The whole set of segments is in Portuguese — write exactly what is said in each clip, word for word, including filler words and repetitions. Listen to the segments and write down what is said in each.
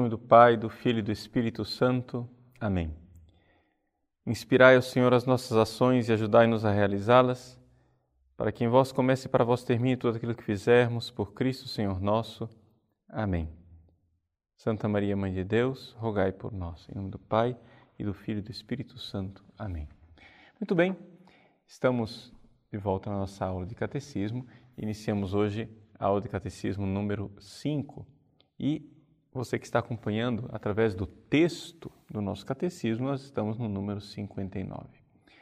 nome do Pai, do Filho e do Espírito Santo. Amém. Inspirai ao Senhor as nossas ações e ajudai-nos a realizá-las, para que em vós comece e para vós termine tudo aquilo que fizermos, por Cristo Senhor nosso. Amém. Santa Maria, Mãe de Deus, rogai por nós. Em nome do Pai, e do Filho e do Espírito Santo. Amém. Muito bem, estamos de volta na nossa aula de Catecismo. Iniciamos hoje a aula de Catecismo número cinco. E você que está acompanhando através do texto do nosso Catecismo, nós estamos no número cinquenta e nove.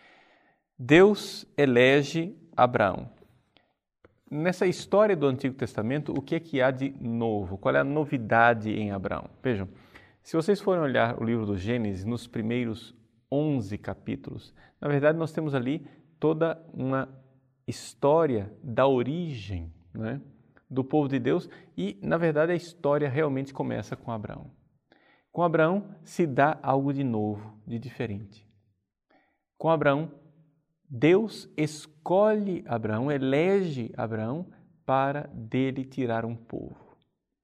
Deus elege Abraão. Nessa história do Antigo Testamento, o que é que há de novo? Qual é a novidade em Abraão? Vejam, se vocês forem olhar o livro do Gênesis, nos primeiros onze capítulos, na verdade nós temos ali toda uma história da origem, né, do povo de Deus e, na verdade, a história realmente começa com Abraão. Com Abraão se dá algo de novo, de diferente. Com Abraão, Deus escolhe Abraão, elege Abraão para dele tirar um povo.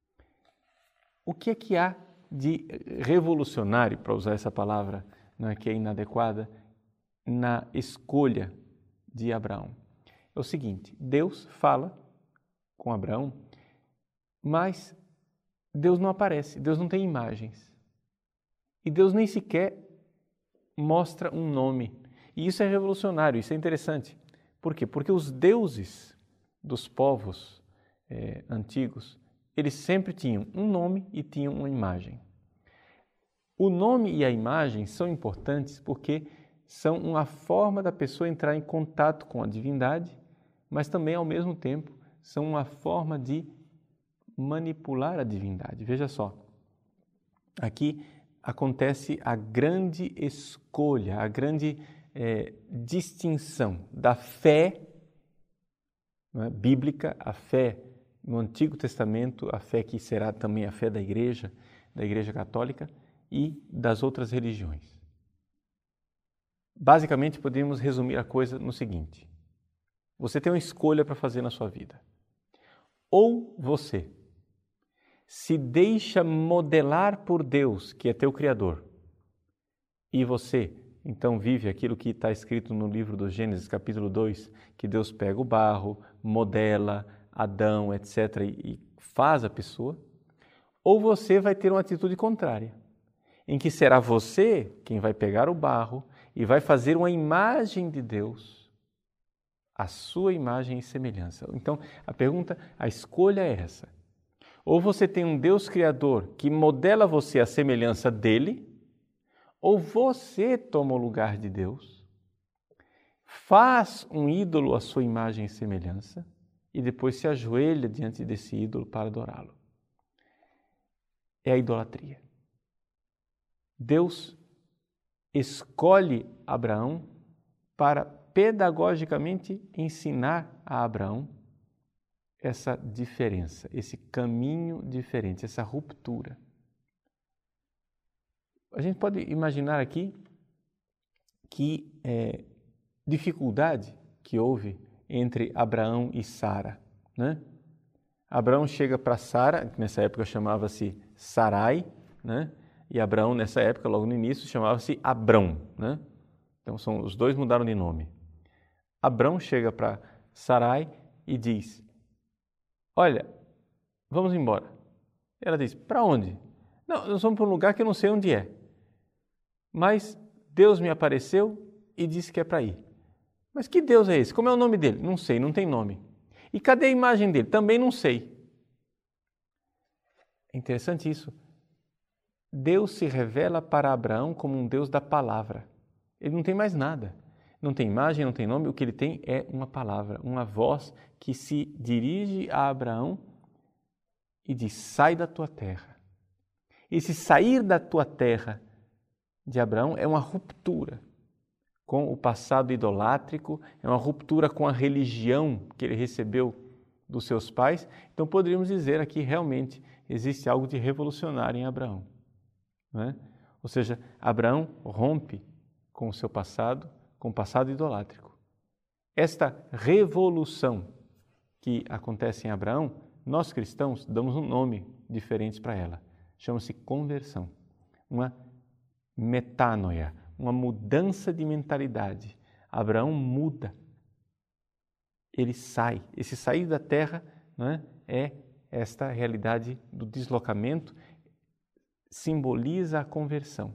O que é que há de revolucionário, para usar essa palavra, né, que é inadequada, na escolha de Abraão? É o seguinte: Deus fala com Abraão, mas Deus não aparece, Deus não tem imagens. E Deus nem sequer mostra um nome. E isso é revolucionário, isso é interessante. Por quê? Porque os deuses dos povos eh, antigos, eles sempre tinham um nome e tinham uma imagem. O nome e a imagem são importantes porque são uma forma da pessoa entrar em contato com a divindade, mas também, ao mesmo tempo, são uma forma de manipular a divindade. Veja só, aqui acontece a grande escolha, a grande é, distinção da fé, não é, bíblica, a fé no Antigo Testamento, a fé que será também a fé da Igreja, da Igreja Católica e das outras religiões. Basicamente, podemos resumir a coisa no seguinte: você tem uma escolha para fazer na sua vida. Ou você se deixa modelar por Deus, que é teu Criador, e você então vive aquilo que está escrito no livro do Gênesis, capítulo dois, que Deus pega o barro, modela Adão, etcétera, e faz a pessoa. Ou você vai ter uma atitude contrária, em que será você quem vai pegar o barro e vai fazer uma imagem de Deus, a sua imagem e semelhança. Então, a pergunta, a escolha é essa. Ou você tem um Deus Criador que modela você à semelhança dele, ou você toma o lugar de Deus, faz um ídolo à sua imagem e semelhança e depois se ajoelha diante desse ídolo para adorá-lo. É a idolatria. Deus escolhe Abraão para pedagogicamente ensinar a Abraão essa diferença, esse caminho diferente, essa ruptura. A gente pode imaginar aqui que é, dificuldade que houve entre Abraão e Sara, né? Abraão chega para Sara, que nessa época chamava-se Sarai, né? E Abraão, nessa época, logo no início, chamava-se Abrão, né? Então, são, os dois mudaram de nome. Abrão chega para Sarai e diz: olha, vamos embora. Ela diz: para onde? Não, nós vamos para um lugar que eu não sei onde é. Mas Deus me apareceu e disse que é para ir. Mas que Deus é esse? Como é o nome dele? Não sei, não tem nome. E cadê a imagem dele? Também não sei. É interessante isso. Deus se revela para Abraão como um Deus da palavra. Ele não tem mais nada. Não tem imagem, não tem nome, o que ele tem é uma palavra, uma voz que se dirige a Abraão e diz: sai da tua terra. Esse sair da tua terra de Abraão é uma ruptura com o passado idolátrico, é uma ruptura com a religião que ele recebeu dos seus pais. Então poderíamos dizer aqui realmente existe algo de revolucionário em Abraão, não é? Ou seja, Abraão rompe com o seu passado, com o passado idolátrico. Esta revolução que acontece em Abraão, nós cristãos damos um nome diferente para ela. chama-se conversão, uma metanoia, uma mudança de mentalidade. Abraão muda, ele sai. Esse sair da terra, né, é esta realidade do deslocamento, simboliza a conversão.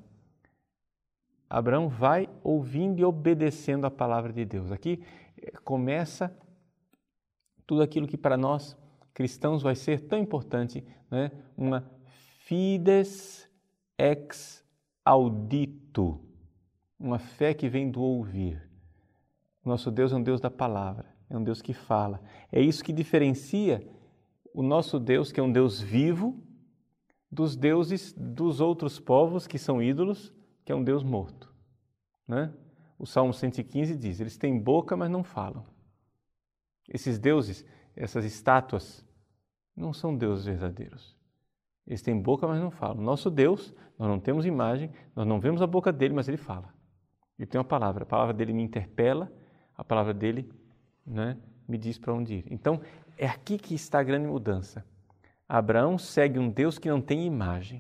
Abraão vai ouvindo e obedecendo a palavra de Deus. Aqui começa tudo aquilo que para nós cristãos vai ser tão importante, né? Uma fides ex audito, uma fé que vem do ouvir. Nosso Deus é um Deus da palavra, é um Deus que fala. É isso que diferencia o nosso Deus, que é um Deus vivo, dos deuses dos outros povos que são ídolos, que é um Deus morto, né? O Salmo cento e quinze diz, eles têm boca, mas não falam. Esses deuses, essas estátuas, não são deuses verdadeiros. Eles têm boca, mas não falam. Nosso Deus, nós não temos imagem, nós não vemos a boca dele, mas ele fala. Ele tem uma palavra, a palavra dele me interpela, a palavra dele, né, me diz para onde ir. Então, é aqui que está a grande mudança. Abraão segue um Deus que não tem imagem.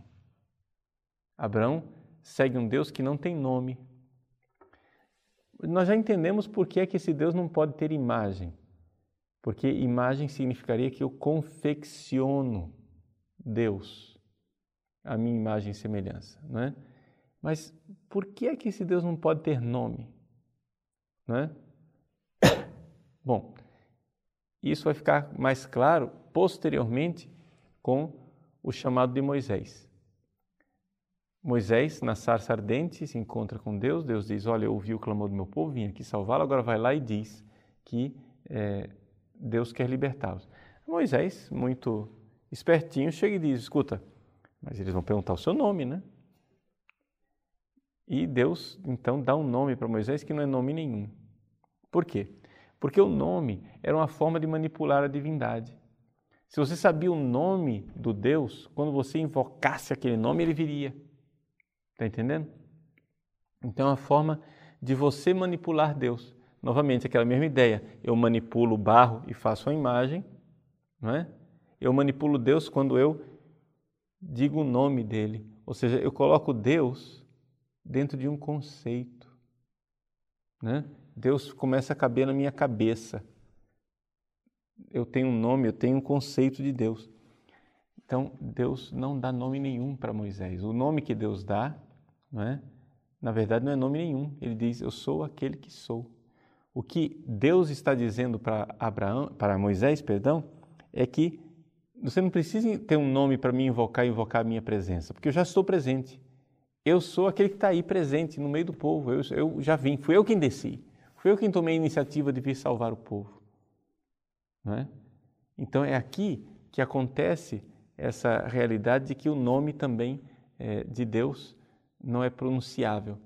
Abraão segue um Deus que não tem nome. Nós já entendemos por que é que esse Deus não pode ter imagem. Porque imagem significaria que eu confecciono Deus, a minha imagem e semelhança, não é? Mas por que é que esse Deus não pode ter nome? Não é? Bom, isso vai ficar mais claro posteriormente com o chamado de Moisés. Moisés, na sarça ardente, se encontra com Deus. Deus diz, olha, eu ouvi o clamor do meu povo, vim aqui salvá-lo. Agora vai lá e diz que é, Deus quer libertá-los. Moisés, muito espertinho, chega e diz, escuta, mas eles vão perguntar o seu nome, né? E Deus, então, dá um nome para Moisés que não é nome nenhum. Por quê? Porque o nome era uma forma de manipular a divindade. Se você sabia o nome do Deus, quando você invocasse aquele nome, ele viria. Está entendendo? Então é uma forma de você manipular Deus. Novamente, aquela mesma ideia. Eu manipulo o barro e faço a imagem, não é? Eu manipulo Deus quando eu digo o nome dele. Ou seja, eu coloco Deus dentro de um conceito, né? Deus começa a caber na minha cabeça. Eu tenho um nome, eu tenho um conceito de Deus. Então, Deus não dá nome nenhum para Moisés. O nome que Deus dá, não é? Na verdade, não é nome nenhum. Ele diz, eu sou aquele que sou. O que Deus está dizendo para Abraão, para Moisés, perdão, é que você não precisa ter um nome para me invocar e invocar a minha presença, porque eu já estou presente. Eu sou aquele que está aí presente no meio do povo. Eu, eu já vim, fui eu quem desci. Fui eu quem tomei a iniciativa de vir salvar o povo. Não é? Então é aqui que acontece essa realidade de que o nome também é, de Deus não é pronunciável.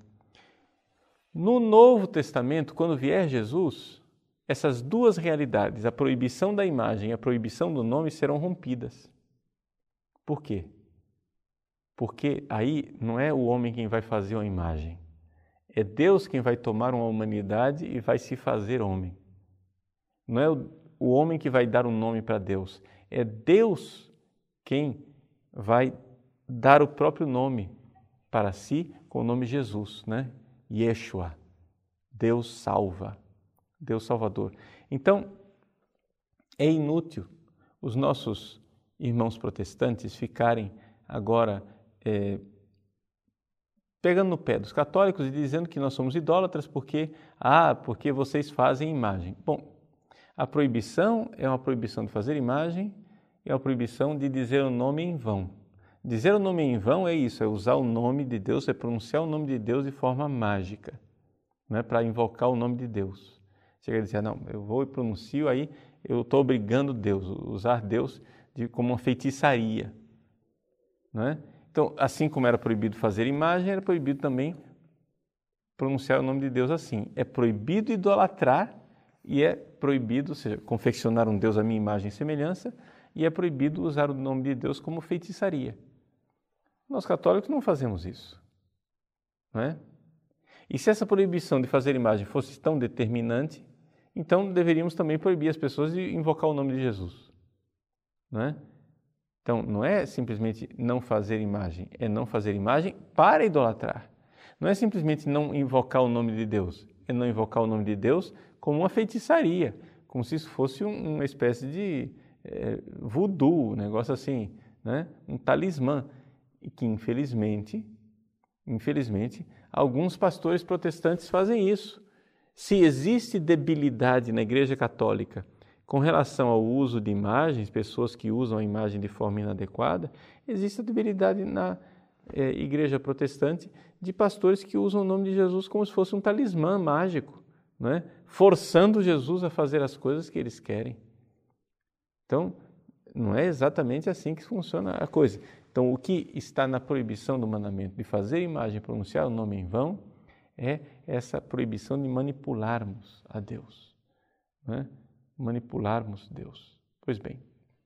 No Novo Testamento, quando vier Jesus, essas duas realidades, a proibição da imagem e a proibição do nome, serão rompidas. Por quê? Porque aí não é o homem quem vai fazer uma imagem, é Deus quem vai tomar uma humanidade e vai se fazer homem. Não é o, o homem que vai dar um nome para Deus, é Deus quem vai dar o próprio nome para si com o nome Jesus, né? Yeshua, Deus salva, Deus Salvador. Então, é inútil os nossos irmãos protestantes ficarem agora é, pegando no pé dos católicos e dizendo que nós somos idólatras porque, ah, porque vocês fazem imagem. Bom, a proibição é uma proibição de fazer imagem e é uma proibição de dizer o nome em vão. Dizer o nome em vão é isso, é usar o nome de Deus, é pronunciar o nome de Deus de forma mágica, né, para invocar o nome de Deus. Chega a dizer, não, eu vou e pronuncio, aí eu estou obrigando Deus, usar Deus de, como uma feitiçaria. Né? Então, assim como era proibido fazer imagem, era proibido também pronunciar o nome de Deus assim. É proibido idolatrar e é proibido, ou seja, confeccionar um Deus à minha imagem e semelhança, e é proibido usar o nome de Deus como feitiçaria. Nós católicos não fazemos isso. Não é? E se essa proibição de fazer imagem fosse tão determinante, então deveríamos também proibir as pessoas de invocar o nome de Jesus. Não é? Então, não é simplesmente não fazer imagem, é não fazer imagem para idolatrar. Não é simplesmente não invocar o nome de Deus, é não invocar o nome de Deus como uma feitiçaria, como se isso fosse um, uma espécie de é, voodoo, um negócio assim, né? Um talismã, e que infelizmente, infelizmente, alguns pastores protestantes fazem isso. Se existe debilidade na Igreja Católica com relação ao uso de imagens, pessoas que usam a imagem de forma inadequada, existe a debilidade na é, Igreja Protestante de pastores que usam o nome de Jesus como se fosse um talismã mágico, né? Forçando Jesus a fazer as coisas que eles querem. Então, não é exatamente assim que funciona a coisa. Então, o que está na proibição do mandamento de fazer imagem, pronunciar o nome em vão, é essa proibição de manipularmos a Deus, né? Manipularmos Deus. Pois bem,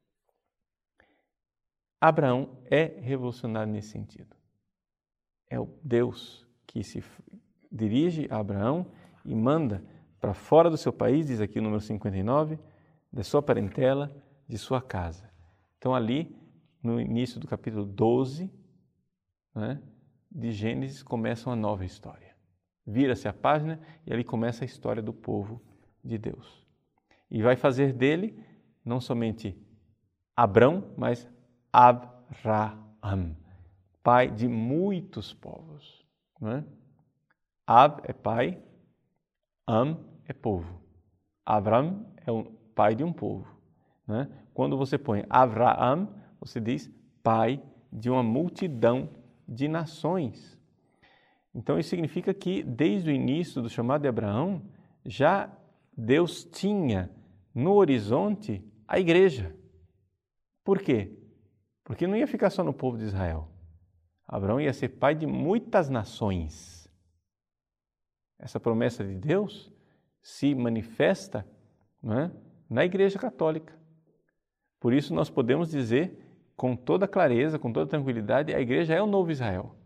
Abraão é revolucionário nesse sentido. É o Deus que se dirige a Abraão e manda para fora do seu país, diz aqui o número cinquenta e nove, da sua parentela, de sua casa. Então ali, no início do capítulo doze, né, de Gênesis, começa uma nova história. Vira-se a página e ali começa a história do povo de Deus. E vai fazer dele não somente Abrão, mas Abraham, pai de muitos povos. Não é? Ab é pai, Am é povo. Abraham é o pai de um povo. Não é? Quando você põe Abraham, você diz pai de uma multidão de nações. Então isso significa que desde o início do chamado de Abraão, já Deus tinha no horizonte a igreja. Por quê? Porque não ia ficar só no povo de Israel. Abraão ia ser pai de muitas nações. Essa promessa de Deus se manifesta, não é, na Igreja Católica. Por isso nós podemos dizer com toda clareza, com toda tranquilidade, a igreja é o novo Israel.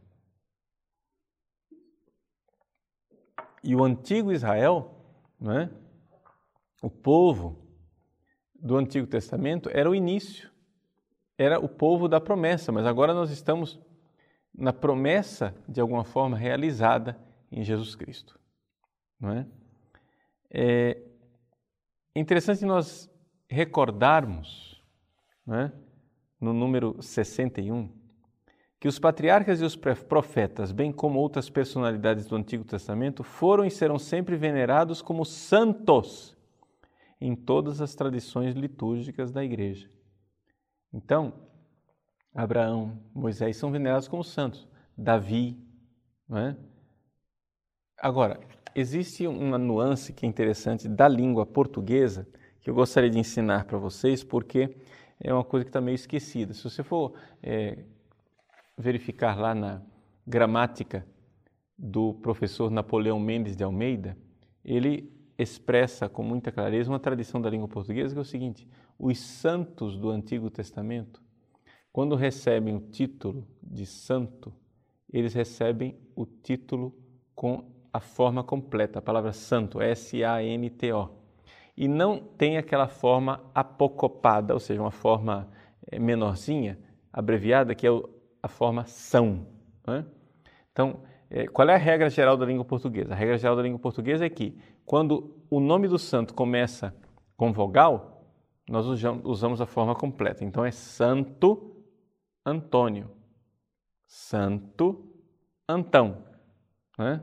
E o antigo Israel, não é, o povo do Antigo Testamento, era o início, era o povo da promessa, mas agora nós estamos na promessa, de alguma forma, realizada em Jesus Cristo. Não é? É interessante nós recordarmos, não é, no número sessenta e um, que os patriarcas e os profetas, bem como outras personalidades do Antigo Testamento, foram e serão sempre venerados como santos em todas as tradições litúrgicas da Igreja. Então, Abraão, Moisés são venerados como santos, Davi, não é? Agora, existe uma nuance que é interessante da língua portuguesa que eu gostaria de ensinar para vocês, porque é uma coisa que está meio esquecida. Se você for é, verificar lá na gramática do professor Napoleão Mendes de Almeida, ele expressa com muita clareza uma tradição da língua portuguesa que é o seguinte: os santos do Antigo Testamento, quando recebem o título de santo, eles recebem o título com a forma completa, a palavra santo, S A N T O. E não tem aquela forma apocopada, ou seja, uma forma menorzinha, abreviada, que é a forma são. Né? Então, qual é a regra geral da língua portuguesa? A regra geral da língua portuguesa é que, quando o nome do santo começa com vogal, nós usamos a forma completa. Então, é Santo Antônio, Santo Antão. Né?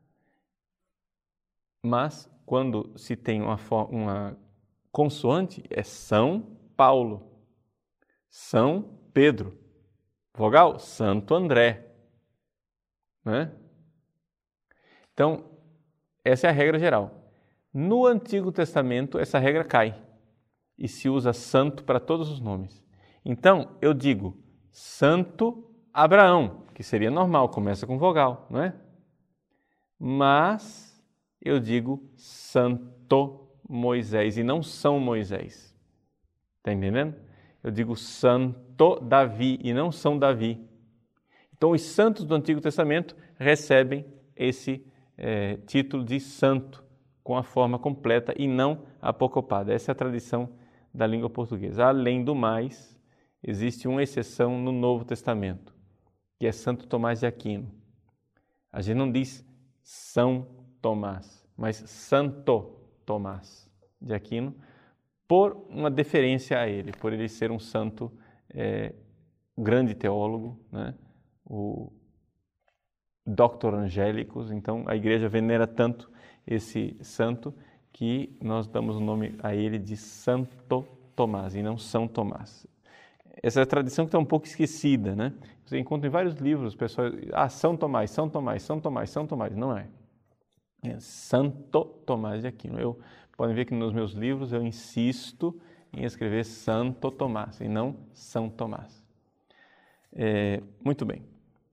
Mas, quando se tem uma, uma consoante, é São Paulo, São Pedro. Vogal, Santo André. Né? Então, essa é a regra geral. No Antigo Testamento, essa regra cai e se usa santo para todos os nomes. Então, eu digo Santo Abraão, que seria normal, começa com vogal, não é? Mas eu digo Santo Moisés e não São Moisés. Está entendendo? Eu digo Santo Davi e não São Davi. Então, os santos do Antigo Testamento recebem esse é, título de santo com a forma completa e não apocopada. Essa é a tradição da língua portuguesa. Além do mais, existe uma exceção no Novo Testamento, que é Santo Tomás de Aquino. A gente não diz São Tomás, mas Santo Tomás de Aquino, por uma deferência a ele, por ele ser um santo, é, grande teólogo, né? O Doctor Angélicos. Então a igreja venera tanto esse santo que nós damos o nome a ele de Santo Tomás e não São Tomás. Essa é a tradição que está um pouco esquecida, né? Você encontra em vários livros, pessoal, ah, São Tomás, São Tomás, São Tomás, São Tomás. Não é. É Santo Tomás de Aquino. Eu, podem ver que nos meus livros eu insisto em escrever Santo Tomás e não São Tomás. É, muito bem.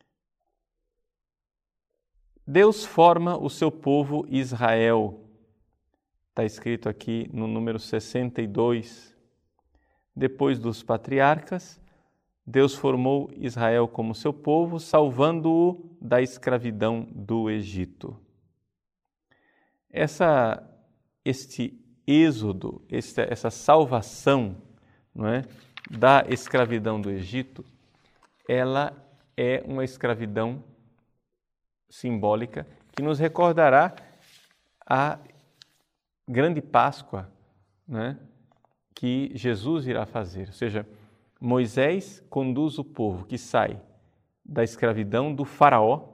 Deus forma o seu povo Israel. Está escrito aqui no número sessenta e dois. Depois dos patriarcas, Deus formou Israel como seu povo, salvando-o da escravidão do Egito. Essa, este êxodo, esta, essa salvação, não é, da escravidão do Egito, ela é uma escravidão simbólica que nos recordará a grande Páscoa, né, que Jesus irá fazer. Ou seja, Moisés conduz o povo que sai da escravidão do faraó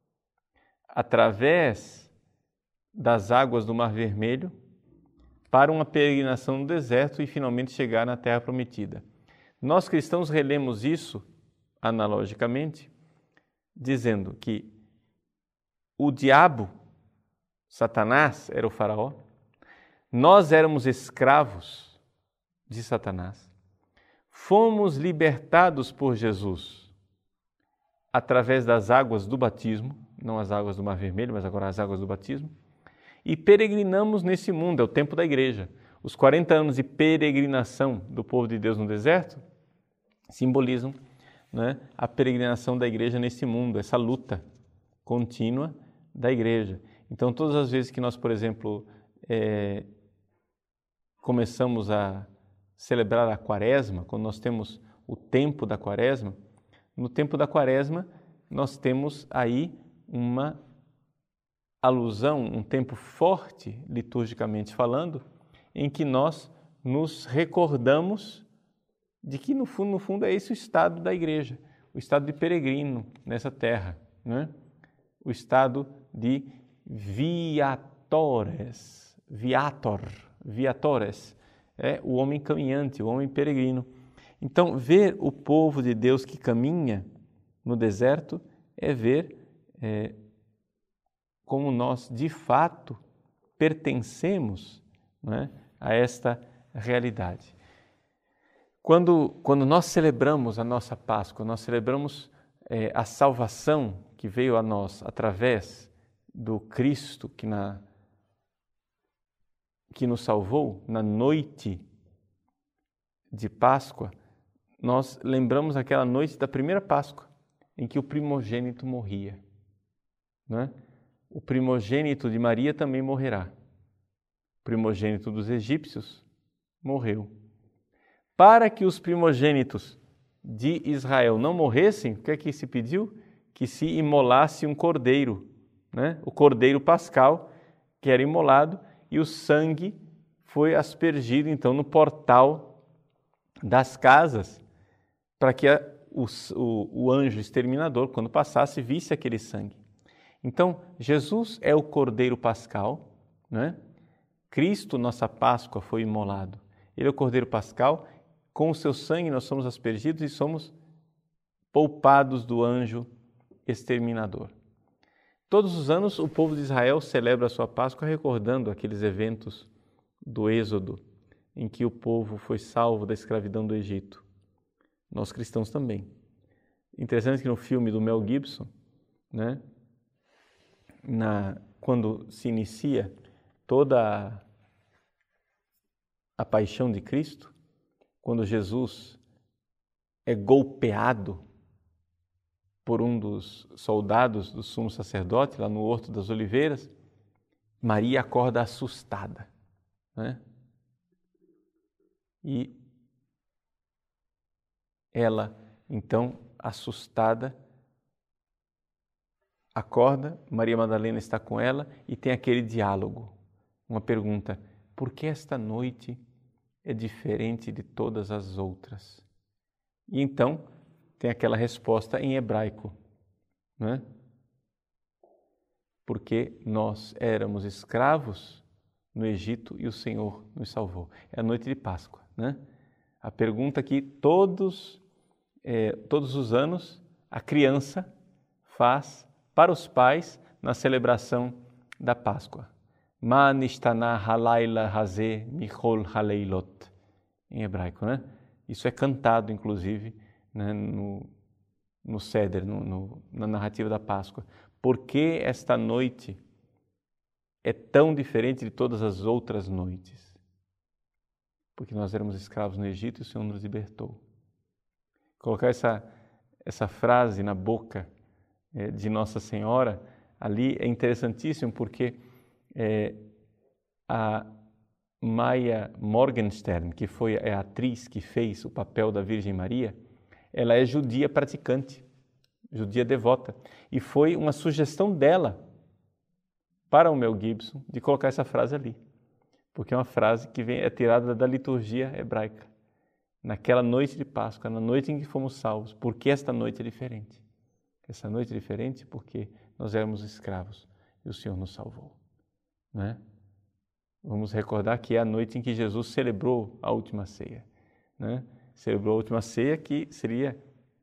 através das águas do Mar Vermelho para uma peregrinação no deserto e finalmente chegar na Terra Prometida. Nós cristãos relemos isso analogicamente, dizendo que o diabo, Satanás, era o faraó, nós éramos escravos de Satanás, fomos libertados por Jesus através das águas do batismo, não as águas do Mar Vermelho, mas agora as águas do batismo, e peregrinamos nesse mundo, é o tempo da igreja. Os quarenta anos de peregrinação do povo de Deus no deserto simbolizam, né, a peregrinação da igreja nesse mundo, essa luta contínua da igreja. Então, todas as vezes que nós, por exemplo, é, começamos a celebrar a quaresma, quando nós temos o tempo da quaresma, no tempo da quaresma nós temos aí uma alusão, um tempo forte, liturgicamente falando, em que nós nos recordamos de que, no fundo, no fundo, é esse o estado da igreja, o estado de peregrino nessa terra, né? O estado de viatores, viator, viatores, é o homem caminhante, o homem peregrino. Então, ver o povo de Deus que caminha no deserto é ver é, como nós, de fato, pertencemos, né, a esta realidade. Quando, quando nós celebramos a nossa Páscoa, nós celebramos é, a salvação que veio a nós através do Cristo que, na, que nos salvou na noite de Páscoa, nós lembramos aquela noite da primeira Páscoa, em que o primogênito morria, né? O primogênito de Maria também morrerá. O primogênito dos egípcios morreu. Para que os primogênitos de Israel não morressem, o que é que se pediu? Que se imolasse um cordeiro, né? O cordeiro pascal, que era imolado, e o sangue foi aspergido, então, no portal das casas, para que a, o, o, o anjo exterminador, quando passasse, visse aquele sangue. Então, Jesus é o cordeiro pascal, né? Cristo, nossa Páscoa, foi imolado. Ele é o cordeiro pascal. Com o seu sangue nós somos aspergidos e somos poupados do anjo exterminador. Todos os anos o povo de Israel celebra a sua Páscoa recordando aqueles eventos do Êxodo, em que o povo foi salvo da escravidão do Egito. Nós cristãos também. Interessante que no filme do Mel Gibson, né, na, quando se inicia toda a, a paixão de Cristo, quando Jesus é golpeado por um dos soldados do sumo sacerdote, lá no Horto das Oliveiras, Maria acorda assustada, né? E ela, então, assustada, acorda, Maria Madalena está com ela e tem aquele diálogo. Uma pergunta: por que esta noite é diferente de todas as outras? E então tem aquela resposta em hebraico, né? Porque nós éramos escravos no Egito e o Senhor nos salvou. É a noite de Páscoa, né? A pergunta que todos, eh, todos os anos a criança faz para os pais na celebração da Páscoa. Ma nishtana halayla hazeh michol haleilot, em hebraico, né? Isso é cantado, inclusive, né, no, no Seder, no, no, na narrativa da Páscoa. Por que esta noite é tão diferente de todas as outras noites? Porque nós éramos escravos no Egito e o Senhor nos libertou. Colocar essa, essa frase na boca é, de Nossa Senhora ali é interessantíssimo, porque é, a Maya Morgenstern, que foi a atriz que fez o papel da Virgem Maria, ela é judia praticante, judia devota, e foi uma sugestão dela para o Mel Gibson de colocar essa frase ali, porque é uma frase que vem, é tirada da liturgia hebraica. Naquela noite de Páscoa, na noite em que fomos salvos, porque esta noite é diferente? Essa noite é diferente porque nós éramos escravos e o Senhor nos salvou, né? Vamos recordar que é a noite em que Jesus celebrou a última ceia, né? Celebrou a última ceia, que seria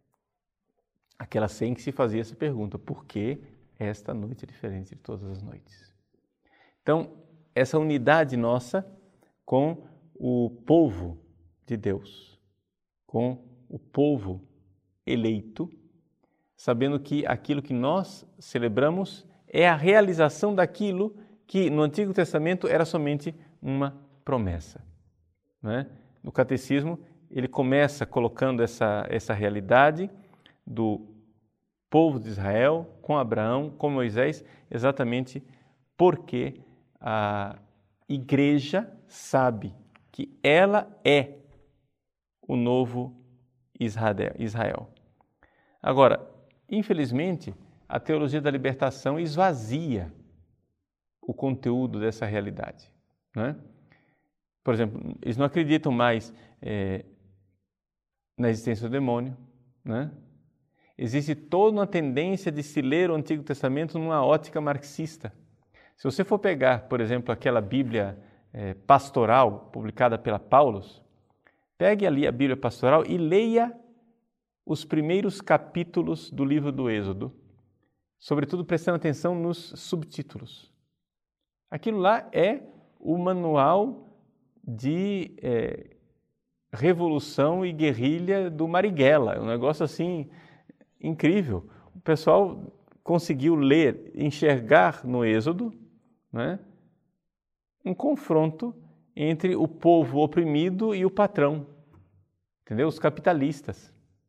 aquela ceia em que se fazia essa pergunta: por que esta noite é diferente de todas as noites? Então, essa unidade nossa com o povo de Deus, com o povo eleito, sabendo que aquilo que nós celebramos é a realização daquilo que no Antigo Testamento era somente uma promessa, né? No Catecismo, ele começa colocando essa, essa realidade do povo de Israel com Abraão, com Moisés, exatamente porque a igreja sabe que ela é o novo Israel. Agora, infelizmente, a teologia da libertação esvazia o conteúdo dessa realidade, né? Por exemplo, eles não acreditam mais é, na existência do demônio, né? Existe toda uma tendência de se ler o Antigo Testamento numa ótica marxista. Se você for pegar, por exemplo, aquela Bíblia é, pastoral publicada pela Paulus, pegue ali a Bíblia pastoral e leia os primeiros capítulos do livro do Êxodo, sobretudo prestando atenção nos subtítulos. Aquilo lá é o manual de é, revolução e guerrilha do Marighella, um negócio assim incrível. O pessoal conseguiu ler, enxergar no Êxodo, né, um confronto entre o povo oprimido e o patrão, entendeu? Os capitalistas.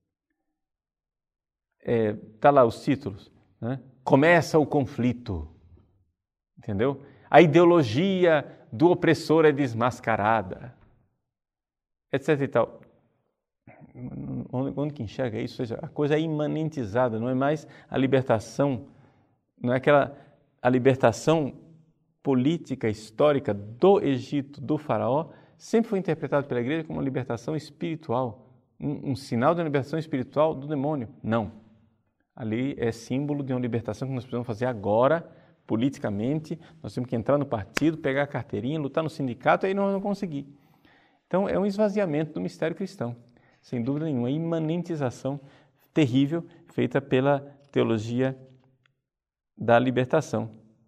É, tá lá os títulos, né? Começa o conflito, entendeu? A ideologia do opressor é desmascarada, etc e tal. Onde, onde que enxerga isso? Ou seja, a coisa é imanentizada, não é mais a libertação, não é aquela a libertação política, histórica do Egito, do faraó, sempre foi interpretado pela igreja como uma libertação espiritual, um, um sinal de uma libertação espiritual do demônio. Não. Ali é símbolo de uma libertação que nós precisamos fazer agora, politicamente. Nós temos que entrar no partido, pegar a carteirinha, lutar no sindicato, aí nós não vamos conseguir. Então, é um esvaziamento do mistério cristão, sem dúvida nenhuma, imanentização terrível feita pela teologia da libertação.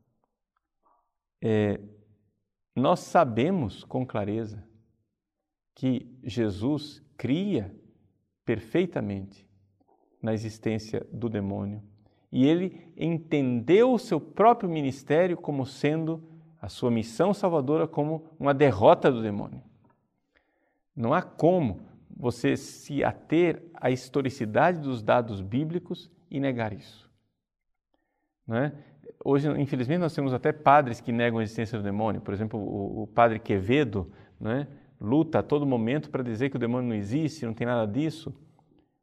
É, nós sabemos com clareza que Jesus cria perfeitamente na existência do demônio e ele entendeu o seu próprio ministério como sendo a sua missão salvadora como uma derrota do demônio. Não há como você se ater à historicidade dos dados bíblicos e negar isso, não é? Hoje, infelizmente, nós temos até padres que negam a existência do demônio. Por exemplo, o, o padre Quevedo, né, luta a todo momento para dizer que o demônio não existe, não tem nada disso.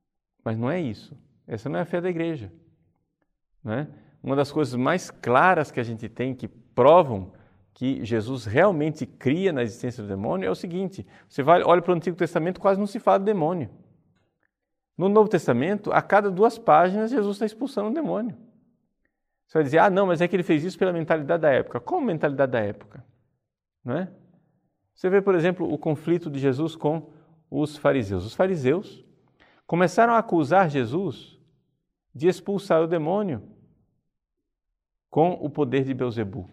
Mas não é isso. Essa não é a fé da igreja. Não é? Uma das coisas mais claras que a gente tem, que provam que Jesus realmente cria na existência do demônio, é o seguinte: você vai, olha para o Antigo Testamento, quase não se fala de demônio. No Novo Testamento, a cada duas páginas, Jesus está expulsando um demônio. Você vai dizer, ah, não, mas é que ele fez isso pela mentalidade da época. Qual mentalidade da época? Não é? Você vê, por exemplo, o conflito de Jesus com os fariseus. Os fariseus começaram a acusar Jesus de expulsar o demônio com o poder de Beelzebul.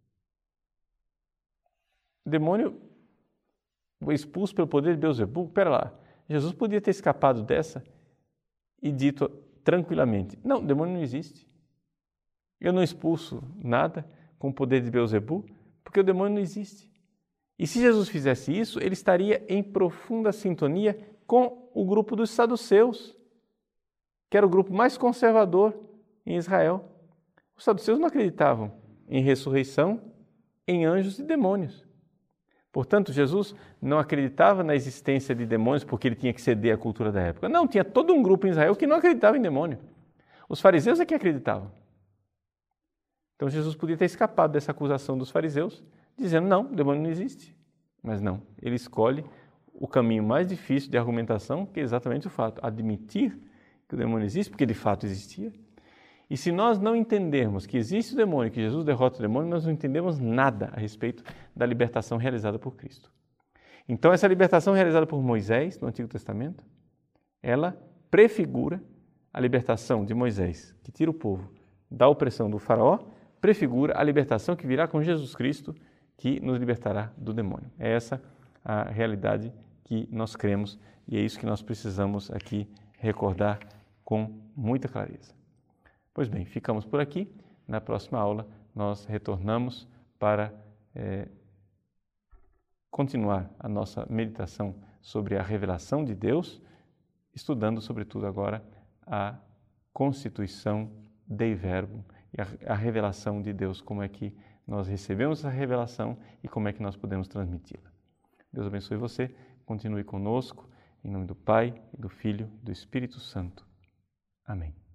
O demônio expulso pelo poder de Beelzebul, pera lá, Jesus podia ter escapado dessa e dito tranquilamente, não, o demônio não existe. Eu não expulso nada com o poder de Beelzebul, porque o demônio não existe. E se Jesus fizesse isso, ele estaria em profunda sintonia com o grupo dos saduceus, que era o grupo mais conservador em Israel. Os saduceus não acreditavam em ressurreição, em anjos e demônios. Portanto, Jesus não acreditava na existência de demônios porque ele tinha que ceder à cultura da época. Não, tinha todo um grupo em Israel que não acreditava em demônio. Os fariseus é que acreditavam. Então, Jesus podia ter escapado dessa acusação dos fariseus, dizendo, não, o demônio não existe. Mas não, ele escolhe o caminho mais difícil de argumentação, que é exatamente o fato, admitir que o demônio existe, porque de fato existia. E se nós não entendermos que existe o demônio, que Jesus derrota o demônio, nós não entendemos nada a respeito da libertação realizada por Cristo. Então, essa libertação realizada por Moisés, no Antigo Testamento, ela prefigura a libertação de Moisés, que tira o povo da opressão do faraó, prefigura a libertação que virá com Jesus Cristo, que nos libertará do demônio. É essa a realidade que nós cremos e é isso que nós precisamos aqui recordar com muita clareza. Pois bem, ficamos por aqui. Na próxima aula nós retornamos para é, continuar a nossa meditação sobre a revelação de Deus, estudando sobretudo agora a constituição Dei Verbum e a, a revelação de Deus, como é que nós recebemos essa revelação e como é que nós podemos transmiti-la. Deus abençoe você, continue conosco, em nome do Pai, do Filho e do Espírito Santo. Amém.